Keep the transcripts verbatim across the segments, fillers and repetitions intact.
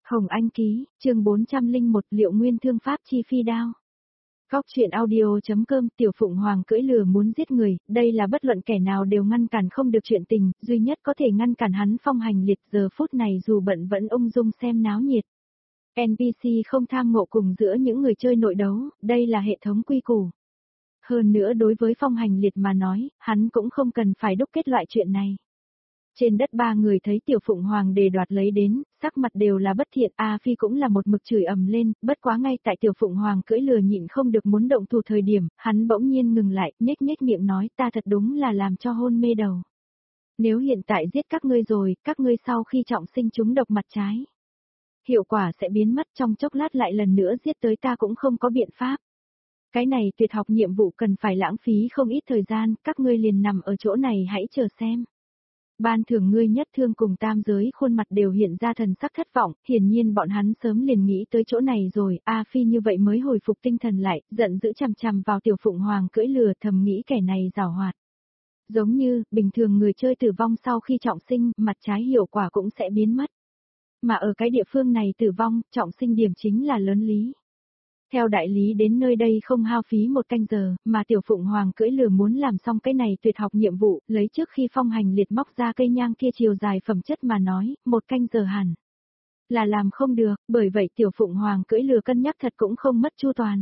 Hồng Anh ký, chương bốn trăm lẻ một Liệu nguyên thương pháp chi phi đao. Góc truyện audio.com Tiểu Phụng Hoàng cưỡi lừa muốn giết người, đây là bất luận kẻ nào đều ngăn cản không được chuyện tình, duy nhất có thể ngăn cản hắn Phong Hành Liệt giờ phút này dù bận vẫn ung dung xem náo nhiệt. en pê xê không tham ngộ cùng giữa những người chơi nội đấu, đây là hệ thống quy củ. Hơn nữa đối với Phong Hành Liệt mà nói, hắn cũng không cần phải đúc kết loại chuyện này. Trên đất ba người thấy Tiểu Phụng Hoàng đề đoạt lấy đến, sắc mặt đều là bất thiện, A Phi cũng là một mực chửi ầm lên, bất quá ngay tại Tiểu Phụng Hoàng cưỡi lừa nhịn không được muốn động thủ thời điểm, hắn bỗng nhiên ngừng lại, nhếch nhếch miệng nói ta thật đúng là làm cho hôn mê đầu. Nếu hiện tại giết các ngươi rồi, các ngươi sau khi trọng sinh chúng độc mặt trái. Hiệu quả sẽ biến mất trong chốc lát lại lần nữa giết tới ta cũng không có biện pháp. Cái này tuyệt học nhiệm vụ cần phải lãng phí không ít thời gian, các ngươi liền nằm ở chỗ này hãy chờ xem. Ban thưởng ngươi nhất thương cùng tam giới khuôn mặt đều hiện ra thần sắc thất vọng, hiển nhiên bọn hắn sớm liền nghĩ tới chỗ này rồi, A Phi như vậy mới hồi phục tinh thần lại, giận dữ chằm chằm vào Tiểu Phụng Hoàng cưỡi lừa thầm nghĩ kẻ này giảo hoạt. Giống như, bình thường người chơi tử vong sau khi trọng sinh, mặt trái hiệu quả cũng sẽ biến mất. Mà ở cái địa phương này tử vong, trọng sinh điểm chính là lớn lý. Theo đại lý đến nơi đây không hao phí một canh giờ, mà Tiểu Phụng Hoàng cưỡi lừa muốn làm xong cái này tuyệt học nhiệm vụ, lấy trước khi Phong Hành Liệt móc ra cây nhang kia chiều dài phẩm chất mà nói, một canh giờ hẳn là làm không được, bởi vậy Tiểu Phụng Hoàng cưỡi lừa cân nhắc thật cũng không mất chu toàn.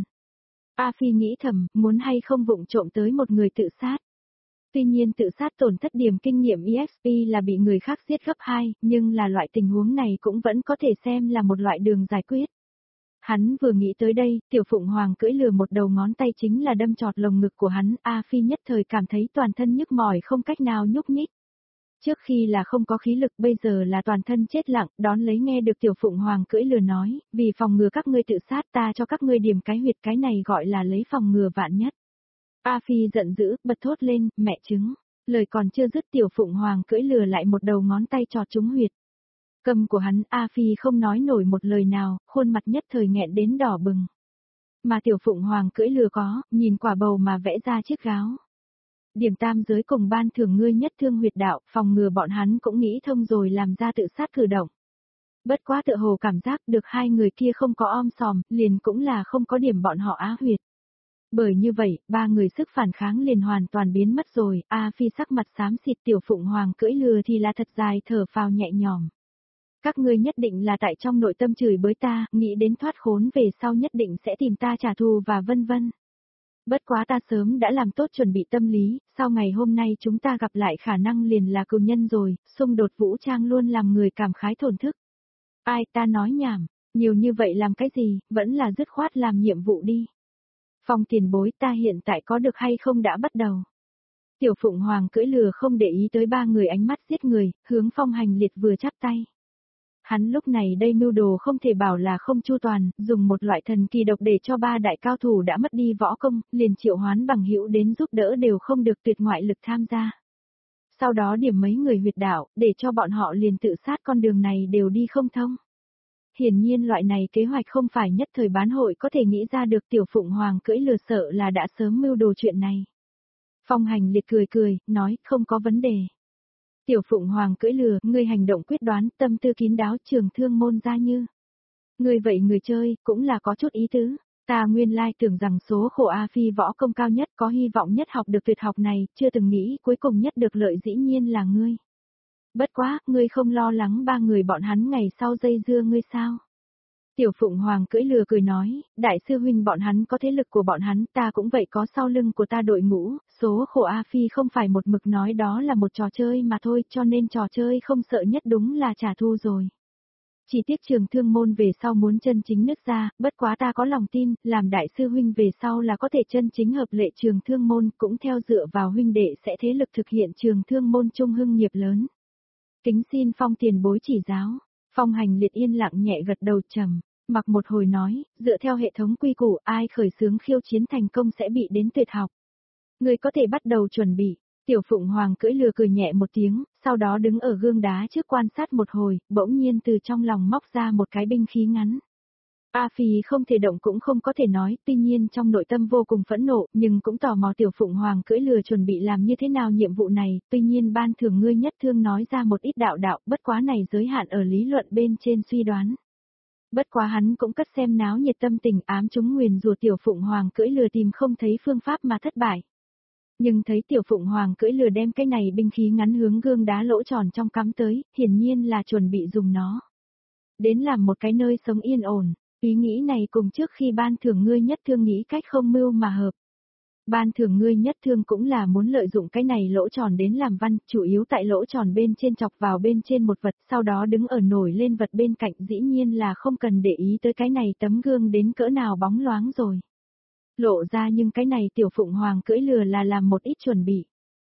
A Phi nghĩ thầm, muốn hay không vụng trộm tới một người tự sát. Tuy nhiên tự sát tổn thất điểm kinh nghiệm e ích pê là bị người khác giết gấp hai, nhưng là loại tình huống này cũng vẫn có thể xem là một loại đường giải quyết. Hắn vừa nghĩ tới đây, Tiểu Phụng Hoàng cưỡi lừa một đầu ngón tay chính là đâm chọt lồng ngực của hắn, A Phi nhất thời cảm thấy toàn thân nhức mỏi không cách nào nhúc nhích. Trước khi là không có khí lực bây giờ là toàn thân chết lặng, đón lấy nghe được Tiểu Phụng Hoàng cưỡi lừa nói, vì phòng ngừa các ngươi tự sát ta cho các ngươi điểm cái huyệt cái này gọi là lấy phòng ngừa vạn nhất. A Phi giận dữ, bật thốt lên, mẹ chứng, lời còn chưa dứt Tiểu Phụng Hoàng cưỡi lừa lại một đầu ngón tay chọt trúng huyệt. Cầm của hắn, A Phi không nói nổi một lời nào, khuôn mặt nhất thời nghẹn đến đỏ bừng. Mà Tiểu Phụng Hoàng cưỡi lừa có, nhìn quả bầu mà vẽ ra chiếc gáo. Điểm tam giới cùng ban thưởng ngươi nhất thương huyệt đạo, phòng ngừa bọn hắn cũng nghĩ thông rồi làm ra tự sát cử động. Bất quá tự hồ cảm giác được hai người kia không có om sòm, liền cũng là không có điểm bọn họ á huyệt. Bởi như vậy, ba người sức phản kháng liền hoàn toàn biến mất rồi, A Phi sắc mặt xám xịt Tiểu Phụng Hoàng cưỡi lừa thì là thật dài thở phào nhẹ nhõm. Các ngươi nhất định là tại trong nội tâm chửi bới ta, nghĩ đến thoát khốn về sau nhất định sẽ tìm ta trả thù và vân vân. Bất quá ta sớm đã làm tốt chuẩn bị tâm lý, sau ngày hôm nay chúng ta gặp lại khả năng liền là cừu nhân rồi, xung đột vũ trang luôn làm người cảm khái thổn thức. Ai ta nói nhảm, nhiều như vậy làm cái gì, vẫn là dứt khoát làm nhiệm vụ đi. Phong tiền bối ta hiện tại có được hay không đã bắt đầu. Tiểu Phụng Hoàng cưỡi lừa không để ý tới ba người ánh mắt giết người, hướng Phong Hành Liệt vừa chắp tay. Hắn lúc này đây mưu đồ không thể bảo là không chu toàn, dùng một loại thần kỳ độc để cho ba đại cao thủ đã mất đi võ công, liền triệu hoán bằng hữu đến giúp đỡ đều không được tuyệt ngoại lực tham gia. Sau đó điểm mấy người huyệt đạo, để cho bọn họ liền tự sát con đường này đều đi không thông. Hiển nhiên loại này kế hoạch không phải nhất thời bán hội có thể nghĩ ra được Tiểu Phụng Hoàng cưỡi lừa sợ là đã sớm mưu đồ chuyện này. Phong Hành Liệt cười cười, nói không có vấn đề. Tiểu Phụng Hoàng cưỡi lừa, ngươi hành động quyết đoán, tâm tư kín đáo trường thương môn ra như. Ngươi vậy người chơi, cũng là có chút ý tứ. Ta nguyên lai tưởng rằng số khổ A Phi võ công cao nhất có hy vọng nhất học được tuyệt học này, chưa từng nghĩ cuối cùng nhất được lợi dĩ nhiên là ngươi. Bất quá, ngươi không lo lắng ba người bọn hắn ngày sau dây dưa ngươi sao? Tiểu Phụng Hoàng cưỡi lừa cười nói, đại sư huynh bọn hắn có thế lực của bọn hắn, ta cũng vậy có sau lưng của ta đội ngũ, số khổ A Phi không phải một mực nói đó là một trò chơi mà thôi, cho nên trò chơi không sợ nhất đúng là trả thù rồi. Chỉ tiếc trường thương môn về sau muốn chân chính nứt ra, bất quá ta có lòng tin, làm đại sư huynh về sau là có thể chân chính hợp lệ trường thương môn, cũng theo dựa vào huynh đệ sẽ thế lực thực hiện trường thương môn trung hưng nghiệp lớn. Kính xin Phong tiền bối chỉ giáo. Phong Hành Liệt yên lặng nhẹ gật đầu trầm, mặc một hồi nói, dựa theo hệ thống quy củ ai khởi xướng khiêu chiến thành công sẽ bị đến tuyệt học. Người có thể bắt đầu chuẩn bị. Tiểu Phụng Hoàng cưỡi lừa cười nhẹ một tiếng, sau đó đứng ở gương đá trước quan sát một hồi, bỗng nhiên từ trong lòng móc ra một cái binh khí ngắn. A Phi không thể động cũng không có thể nói, tuy nhiên trong nội tâm vô cùng phẫn nộ, nhưng cũng tò mò Tiểu Phụng Hoàng cưỡi lừa chuẩn bị làm như thế nào nhiệm vụ này, tuy nhiên ban thưởng ngươi nhất thương nói ra một ít đạo đạo, bất quá này giới hạn ở lý luận bên trên suy đoán. Bất quá hắn cũng cất xem náo nhiệt tâm tình ám chúng nguyền rủa tiểu phụng hoàng cưỡi lừa tìm không thấy phương pháp mà thất bại. Nhưng thấy tiểu phụng hoàng cưỡi lừa đem cái này binh khí ngắn hướng gương đá lỗ tròn trong cắm tới, hiển nhiên là chuẩn bị dùng nó. Đến làm một cái nơi sống yên ổn, ý nghĩ này cùng trước khi ban thưởng ngươi nhất thương nghĩ cách không mưu mà hợp. Ban thưởng ngươi nhất thương cũng là muốn lợi dụng cái này lỗ tròn đến làm văn, chủ yếu tại lỗ tròn bên trên chọc vào bên trên một vật, sau đó đứng ở nổi lên vật bên cạnh, dĩ nhiên là không cần để ý tới cái này tấm gương đến cỡ nào bóng loáng rồi. Lộ ra nhưng cái này tiểu phụng hoàng cưỡi lừa là làm một ít chuẩn bị.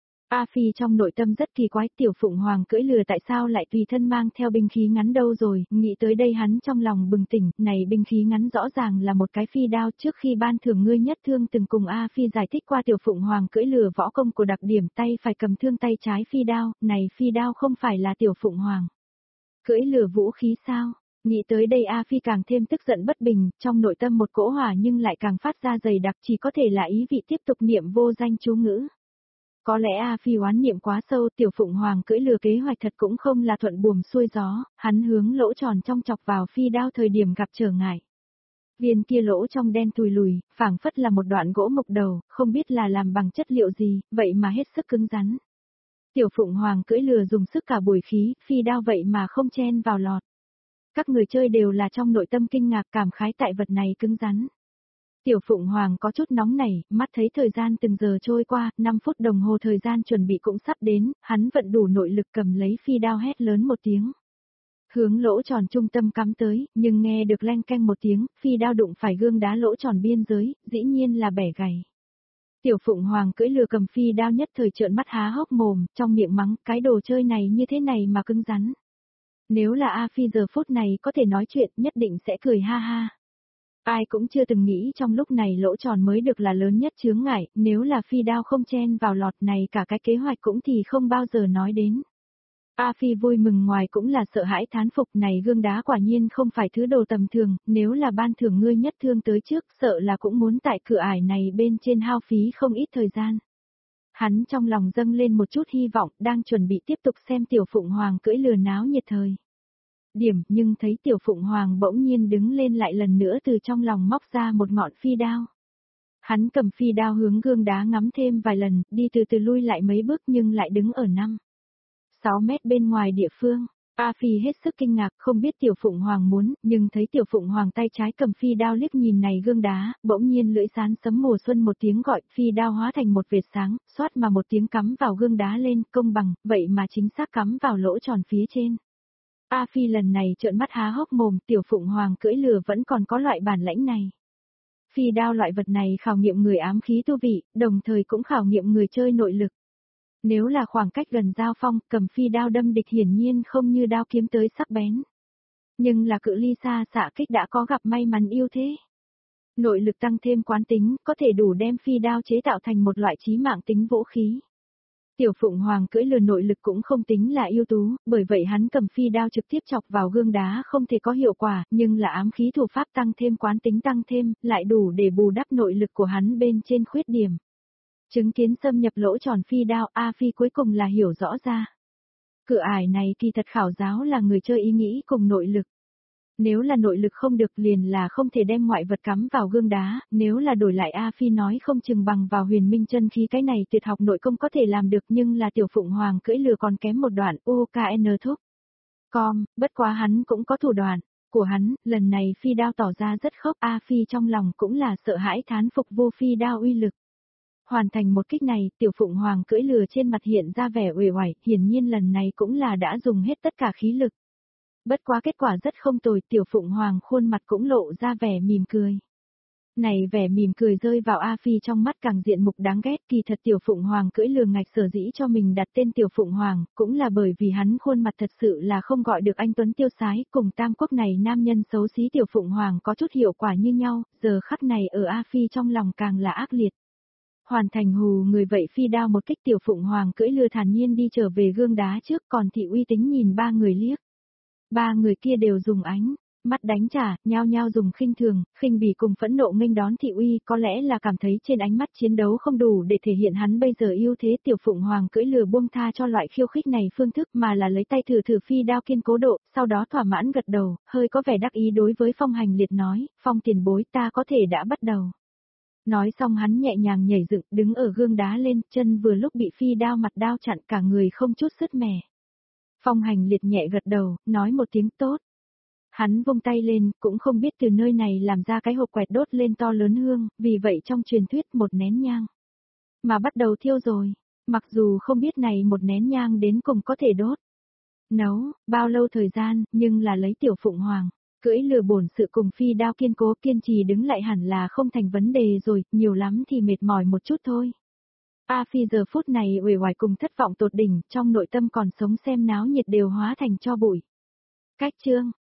A Phi trong nội tâm rất kỳ quái, tiểu phụng hoàng cưỡi lừa tại sao lại tùy thân mang theo binh khí ngắn đâu rồi, nghĩ tới đây hắn trong lòng bừng tỉnh, này binh khí ngắn rõ ràng là một cái phi đao, trước khi ban thưởng ngươi nhất thương từng cùng A Phi giải thích qua tiểu phụng hoàng cưỡi lừa võ công của đặc điểm tay phải cầm thương tay trái phi đao, này phi đao không phải là tiểu phụng hoàng cưỡi lừa vũ khí sao? Nghĩ tới đây A Phi càng thêm tức giận bất bình, trong nội tâm một cỗ hỏa nhưng lại càng phát ra dày đặc, chỉ có thể là ý vị tiếp tục niệm vô danh chú ngữ. Có lẽ A Phi oán niệm quá sâu, tiểu phụng hoàng cưỡi lừa kế hoạch thật cũng không là thuận buồm xuôi gió, hắn hướng lỗ tròn trong chọc vào phi đao thời điểm gặp trở ngại. Viên kia lỗ trong đen tùi lùi, phảng phất là một đoạn gỗ mục đầu, không biết là làm bằng chất liệu gì, vậy mà hết sức cứng rắn. Tiểu phụng hoàng cưỡi lừa dùng sức cả buổi khí, phi đao vậy mà không chen vào lọt. Các người chơi đều là trong nội tâm kinh ngạc cảm khái tại vật này cứng rắn. Tiểu Phụng Hoàng có chút nóng nảy, mắt thấy thời gian từng giờ trôi qua, năm phút đồng hồ thời gian chuẩn bị cũng sắp đến, hắn vận đủ nội lực cầm lấy phi đao hét lớn một tiếng. Hướng lỗ tròn trung tâm cắm tới, nhưng nghe được leng keng một tiếng, phi đao đụng phải gương đá lỗ tròn biên giới, dĩ nhiên là bẻ gãy. Tiểu Phụng Hoàng cưỡi lừa cầm phi đao nhất thời trợn mắt há hốc mồm, trong miệng mắng, cái đồ chơi này như thế này mà cứng rắn. Nếu là A Phi giờ phút này có thể nói chuyện, nhất định sẽ cười ha ha. Ai cũng chưa từng nghĩ trong lúc này lỗ tròn mới được là lớn nhất chướng ngại, nếu là phi đao không chen vào lọt này cả cái kế hoạch cũng thì không bao giờ nói đến. A Phi vui mừng ngoài cũng là sợ hãi thán phục, này gương đá quả nhiên không phải thứ đồ tầm thường, nếu là ban thưởng ngươi nhất thương tới trước, sợ là cũng muốn tại cửa ải này bên trên hao phí không ít thời gian. Hắn trong lòng dâng lên một chút hy vọng, đang chuẩn bị tiếp tục xem Tiểu Phụng Hoàng cưỡi lừa náo nhiệt thời. Điểm, nhưng thấy Tiểu Phụng Hoàng bỗng nhiên đứng lên lại lần nữa từ trong lòng móc ra một ngọn phi đao. Hắn cầm phi đao hướng gương đá ngắm thêm vài lần, đi từ từ lui lại mấy bước nhưng lại đứng ở năm, sáu mét bên ngoài địa phương. A Phi hết sức kinh ngạc, không biết Tiểu Phụng Hoàng muốn, nhưng thấy Tiểu Phụng Hoàng tay trái cầm phi đao liếc nhìn này gương đá, bỗng nhiên lưỡi sán sấm mùa xuân một tiếng gọi, phi đao hóa thành một vệt sáng, xoát mà một tiếng cắm vào gương đá lên, công bằng, vậy mà chính xác cắm vào lỗ tròn phía trên. A Phi lần này trợn mắt há hốc mồm, Tiểu Phụng Hoàng cưỡi lừa vẫn còn có loại bản lãnh này. Phi đao loại vật này khảo nghiệm người ám khí tu vị, đồng thời cũng khảo nghiệm người chơi nội lực. Nếu là khoảng cách gần giao phong, cầm phi đao đâm địch hiển nhiên không như đao kiếm tới sắc bén. Nhưng là cự ly xa xạ kích đã có gặp may mắn yêu thế. Nội lực tăng thêm quán tính, có thể đủ đem phi đao chế tạo thành một loại chí mạng tính vũ khí. Tiểu Phụng Hoàng cưỡi lừa nội lực cũng không tính là ưu tú, bởi vậy hắn cầm phi đao trực tiếp chọc vào gương đá không thể có hiệu quả, nhưng là ám khí thủ pháp tăng thêm quán tính tăng thêm, lại đủ để bù đắp nội lực của hắn bên trên khuyết điểm. Chứng kiến xâm nhập lỗ tròn phi đao, A Phi cuối cùng là hiểu rõ ra. Cửa ải này kỳ thật khảo giáo là người chơi ý nghĩ cùng nội lực. Nếu là nội lực không được liền là không thể đem ngoại vật cắm vào gương đá, nếu là đổi lại A Phi nói không chừng bằng vào huyền minh chân khí cái này tuyệt học nội công có thể làm được, nhưng là Tiểu Phụng Hoàng cưỡi lừa còn kém một đoạn, u ca en thúc. Com, bất quá hắn cũng có thủ đoạn của hắn, lần này phi đao tỏ ra rất khốc, A Phi trong lòng cũng là sợ hãi thán phục vô phi đao uy lực. Hoàn thành một kích này, Tiểu Phụng Hoàng cưỡi lừa trên mặt hiện ra vẻ uể oải, hiển nhiên lần này cũng là đã dùng hết tất cả khí lực. Bất quá kết quả rất không tồi, Tiểu Phụng Hoàng khuôn mặt cũng lộ ra vẻ mỉm cười. Này vẻ mỉm cười rơi vào A Phi trong mắt càng diện mục đáng ghét, kỳ thật Tiểu Phụng Hoàng cưỡi lừa ngạch sở dĩ cho mình đặt tên Tiểu Phụng Hoàng, cũng là bởi vì hắn khuôn mặt thật sự là không gọi được anh tuấn tiêu sái, cùng tam quốc này nam nhân xấu xí Tiểu Phụng Hoàng có chút hiệu quả như nhau, giờ khắc này ở A Phi trong lòng càng là ác liệt. Hoàn thành hù người vậy phi đao một kích, Tiểu Phụng Hoàng cưỡi lừa thản nhiên đi trở về gương đá trước, còn Thị Uy Tính nhìn ba người liếc. Ba người kia đều dùng ánh Mắt đánh trả, nhao nhao dùng khinh thường, khinh bỉ cùng phẫn nộ nghênh đón thị uy, có lẽ là cảm thấy trên ánh mắt chiến đấu không đủ để thể hiện hắn bây giờ ưu thế. Tiểu Phụng Hoàng cưỡi lừa buông tha cho loại khiêu khích này phương thức mà là lấy tay thử thử phi đao kiên cố độ, sau đó thỏa mãn gật đầu, hơi có vẻ đắc ý đối với Phong Hành Liệt nói, Phong tiền bối ta có thể đã bắt đầu. Nói xong hắn nhẹ nhàng nhảy dựng, đứng ở gương đá lên, chân vừa lúc bị phi đao mặt đao chặn, cả người không chút sứt mẻ. Phong Hành Liệt nhẹ gật đầu, nói một tiếng tốt. Hắn vung tay lên, cũng không biết từ nơi này làm ra cái hộp quẹt đốt lên to lớn hương, vì vậy trong truyền thuyết một nén nhang mà bắt đầu thiêu rồi, mặc dù không biết này một nén nhang đến cùng có thể đốt nấu bao lâu thời gian, nhưng là lấy Tiểu Phụng Hoàng cưỡi lừa bổn sự cùng phi đao kiên cố kiên trì đứng lại hẳn là không thành vấn đề rồi, nhiều lắm thì mệt mỏi một chút thôi. A Phi giờ phút này uể oải cùng thất vọng tột đỉnh, trong nội tâm còn sống xem náo nhiệt đều hóa thành tro bụi. Cách chương